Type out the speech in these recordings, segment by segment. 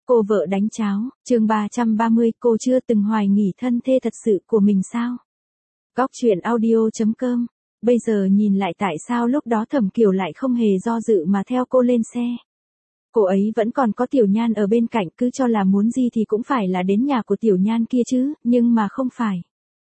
Cô vợ đánh cháo, chương 330, cô chưa từng hoài nghi thân thê thật sự của mình sao? Góc truyện audio.com. Bây giờ nhìn lại tại sao lúc đó Thẩm Kiều lại không hề do dự mà theo cô lên xe. Cô ấy vẫn còn có Tiểu Nhan ở bên cạnh, cứ cho là muốn gì thì cũng phải là đến nhà của Tiểu Nhan kia chứ, nhưng mà không phải.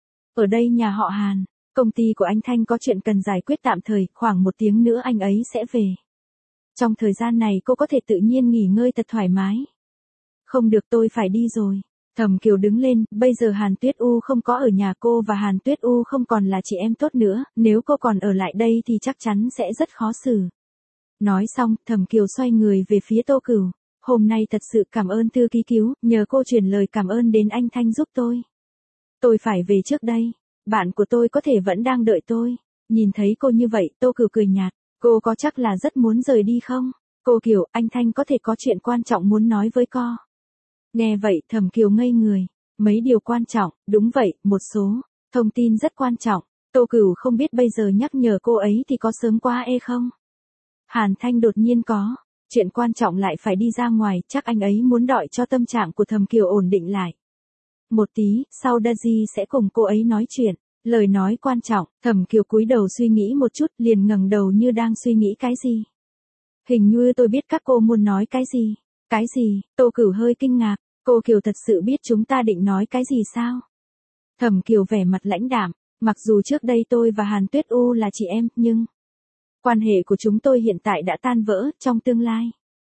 Ở đây nhà họ Hàn, công ty của anh Thanh có chuyện cần giải quyết tạm thời, khoảng 1 tiếng nữa anh ấy sẽ về. Trong thời gian này cô có thể tự nhiên nghỉ ngơi thật thoải mái. Không được, tôi phải đi rồi. Thẩm Kiều đứng lên, bây giờ Hàn Tuyết U không có ở nhà, cô và Hàn Tuyết U không còn là chị em tốt nữa, nếu cô còn ở lại đây thì chắc chắn sẽ rất khó xử. Nói xong, Thẩm Kiều xoay người về phía Tô Cửu. Hôm nay thật sự cảm ơn thư ký cứu, nhờ cô truyền lời cảm ơn đến anh Thanh giúp tôi. Tôi phải về trước đây, bạn của tôi có thể vẫn đang đợi tôi. Nhìn thấy cô như vậy, Tô Cửu cười nhạt, cô có chắc là rất muốn rời đi không? Cô Kiều, anh Thanh có thể có chuyện quan trọng muốn nói với cô. Nghe vậy Thẩm Kiều ngây người. Mấy điều quan trọng, đúng vậy, một số thông tin rất quan trọng. Tô Cửu không biết bây giờ nhắc nhở cô ấy thì có sớm quá không? Hàn Thanh đột nhiên có chuyện quan trọng lại phải đi ra ngoài, chắc anh ấy muốn đợi cho tâm trạng của Thẩm Kiều ổn định lại. Một tí, sau Daisy sẽ cùng cô ấy nói chuyện. Lời nói quan trọng, Thẩm Kiều cúi đầu suy nghĩ một chút, liền ngẩng đầu như đang suy nghĩ cái gì. Hình như tôi biết các cô muốn nói cái gì. Cái gì? Tô Cửu hơi kinh ngạc. Cô Kiều thật sự biết chúng ta định nói cái gì sao? Thẩm Kiều vẻ mặt lãnh đạm, mặc dù trước đây tôi và Hàn Tuyết U là chị em, nhưng quan hệ của chúng tôi hiện tại đã tan vỡ, trong tương lai.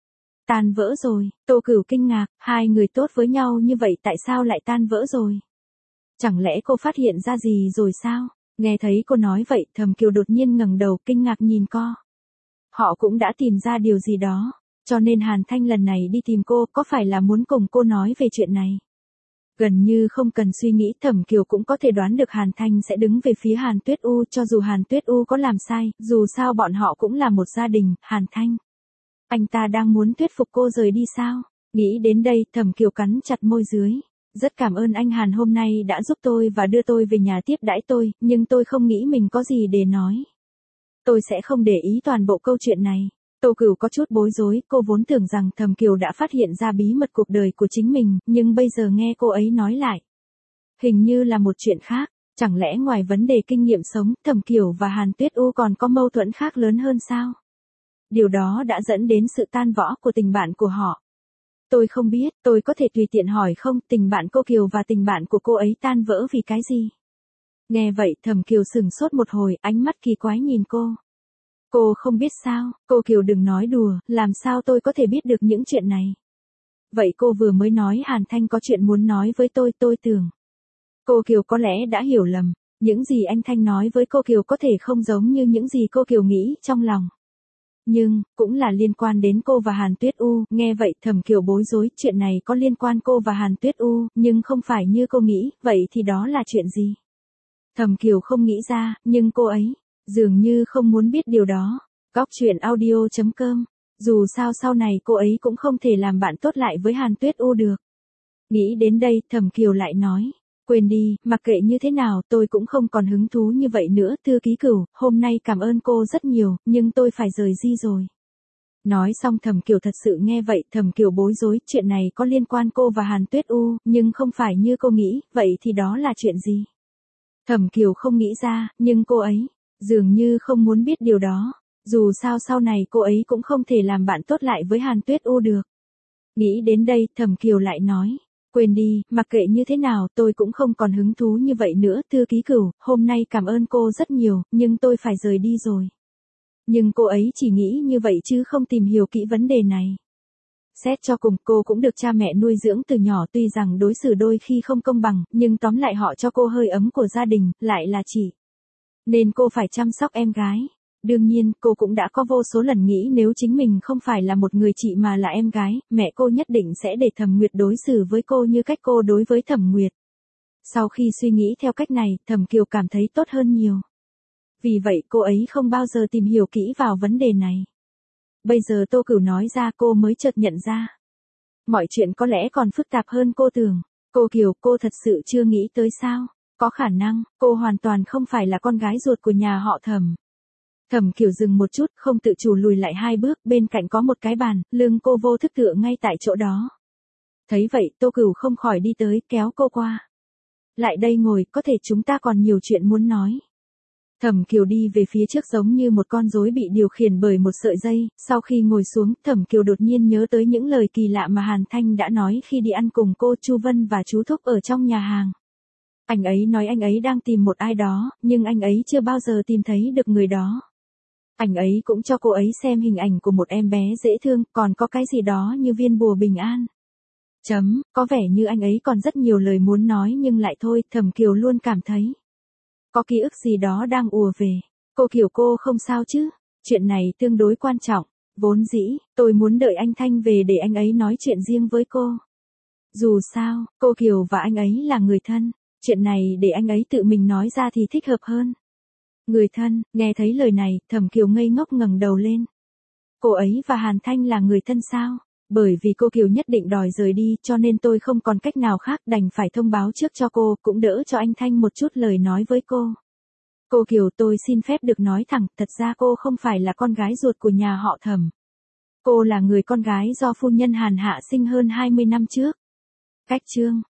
Tan vỡ rồi, Tô Cửu kinh ngạc, hai người tốt với nhau như vậy tại sao lại tan vỡ rồi? Chẳng lẽ cô phát hiện ra gì rồi sao? Nghe thấy cô nói vậy, Thẩm Kiều đột nhiên ngẩng đầu kinh ngạc nhìn cô. Họ cũng đã tìm ra điều gì đó, cho nên Hàn Thanh lần này đi tìm cô có phải là muốn cùng cô nói về chuyện này? Gần như không cần suy nghĩ, Thẩm Kiều cũng có thể đoán được Hàn Thanh sẽ đứng về phía Hàn Tuyết U, cho dù Hàn Tuyết U có làm sai, dù sao bọn họ cũng là một gia đình. Hàn Thanh, anh ta đang muốn thuyết phục cô rời đi sao? Nghĩ đến đây, Thẩm Kiều cắn chặt môi dưới. Rất cảm ơn anh Hàn hôm nay đã giúp tôi và đưa tôi về nhà tiếp đãi tôi, nhưng tôi không nghĩ mình có gì để nói. Tôi sẽ không để ý toàn bộ câu chuyện này. Tô Cửu có chút bối rối, cô vốn tưởng rằng Thẩm Kiều đã phát hiện ra bí mật cuộc đời của chính mình, nhưng bây giờ nghe cô ấy nói lại. Hình như là một chuyện khác, chẳng lẽ ngoài vấn đề kinh nghiệm sống, Thẩm Kiều và Hàn Tuyết U còn có mâu thuẫn khác lớn hơn sao? Điều đó đã dẫn đến sự tan vỡ của tình bạn của họ. Tôi không biết, tôi có thể tùy tiện hỏi không, tình bạn cô Kiều và tình bạn của cô ấy tan vỡ vì cái gì? Nghe vậy, Thẩm Kiều sửng sốt một hồi, ánh mắt kỳ quái nhìn cô. Cô không biết sao? Cô Kiều đừng nói đùa, làm sao tôi có thể biết được những chuyện này? Vậy cô vừa mới nói Hàn Thanh có chuyện muốn nói với tôi tưởng. Cô Kiều có lẽ đã hiểu lầm, những gì anh Thanh nói với cô Kiều có thể không giống như những gì cô Kiều nghĩ trong lòng. Nhưng, cũng là liên quan đến cô và Hàn Tuyết U, nghe vậy Thẩm Kiều bối rối, chuyện này có liên quan cô và Hàn Tuyết U, nhưng không phải như cô nghĩ, vậy thì đó là chuyện gì? Thẩm Kiều không nghĩ ra, nhưng cô ấy dường như không muốn biết điều đó. Góc truyện audio.com. Dù sao sau này cô ấy cũng không thể làm bạn tốt lại với Hàn Tuyết U được. Nghĩ đến đây, Thẩm Kiều lại nói. Quên đi, mặc kệ như thế nào tôi cũng không còn hứng thú như vậy nữa. Thư ký Cửu, hôm nay cảm ơn cô rất nhiều, nhưng tôi phải rời đi rồi. Nói xong Thẩm Kiều thật sự nghe vậy, Thẩm Kiều bối rối, chuyện này có liên quan cô và Hàn Tuyết U, nhưng không phải như cô nghĩ, vậy thì đó là chuyện gì? Thẩm Kiều không nghĩ ra, nhưng cô ấy dường như không muốn biết điều đó. Dù sao sau này cô ấy cũng không thể làm bạn tốt lại với Hàn Tuyết U được. Nghĩ đến đây, Thẩm Kiều lại nói. Quên đi, mặc kệ như thế nào tôi cũng không còn hứng thú như vậy nữa. Thư ký Cửu, hôm nay cảm ơn cô rất nhiều, nhưng tôi phải rời đi rồi. Nhưng cô ấy chỉ nghĩ như vậy chứ không tìm hiểu kỹ vấn đề này. Xét cho cùng, cô cũng được cha mẹ nuôi dưỡng từ nhỏ, tuy rằng đối xử đôi khi không công bằng, nhưng tóm lại họ cho cô hơi ấm của gia đình, lại là chị. Nên cô phải chăm sóc em gái. Đương nhiên, cô cũng đã có vô số lần nghĩ nếu chính mình không phải là một người chị mà là em gái, mẹ cô nhất định sẽ để Thẩm Nguyệt đối xử với cô như cách cô đối với Thẩm Nguyệt. Sau khi suy nghĩ theo cách này, Thẩm Kiều cảm thấy tốt hơn nhiều. Vì vậy cô ấy không bao giờ tìm hiểu kỹ vào vấn đề này. Bây giờ Tô Cửu nói ra cô mới chợt nhận ra. Mọi chuyện có lẽ còn phức tạp hơn cô tưởng. Cô Kiều, cô thật sự chưa nghĩ tới sao? Có khả năng, cô hoàn toàn không phải là con gái ruột của nhà họ Thẩm. Thẩm Kiều dừng một chút, không tự chủ lùi lại 2 bước, bên cạnh có một cái bàn, lưng cô vô thức tựa ngay tại chỗ đó. Thấy vậy Tô Cửu không khỏi đi tới kéo cô qua. Lại đây ngồi, có thể chúng ta còn nhiều chuyện muốn nói. Thẩm Kiều đi về phía trước giống như một con rối bị điều khiển bởi một sợi dây, sau khi ngồi xuống, Thẩm Kiều đột nhiên nhớ tới những lời kỳ lạ mà Hàn Thanh đã nói khi đi ăn cùng cô Chu Vân và chú Thúc ở trong nhà hàng. Anh ấy nói anh ấy đang tìm một ai đó, nhưng anh ấy chưa bao giờ tìm thấy được người đó. Anh ấy cũng cho cô ấy xem hình ảnh của một em bé dễ thương, còn có cái gì đó như viên bùa bình an. Có vẻ như anh ấy còn rất nhiều lời muốn nói nhưng lại thôi, Thẩm Kiều luôn cảm thấy có ký ức gì đó đang ùa về. Cô Kiều cô không sao chứ? Chuyện này tương đối quan trọng. Vốn dĩ, tôi muốn đợi anh Thanh về để anh ấy nói chuyện riêng với cô. Dù sao, cô Kiều và anh ấy là người thân. Chuyện này để anh ấy tự mình nói ra thì thích hợp hơn. Người thân, nghe thấy lời này, Thẩm Kiều ngây ngốc ngẩng đầu lên. Cô ấy và Hàn Thanh là người thân sao? Bởi vì cô Kiều nhất định đòi rời đi cho nên tôi không còn cách nào khác đành phải thông báo trước cho cô, cũng đỡ cho anh Thanh một chút lời nói với cô. Cô Kiều tôi xin phép được nói thẳng, thật ra cô không phải là con gái ruột của nhà họ Thẩm. Cô là người con gái do phu nhân Hàn Hạ sinh hơn 20 năm trước. Cách chương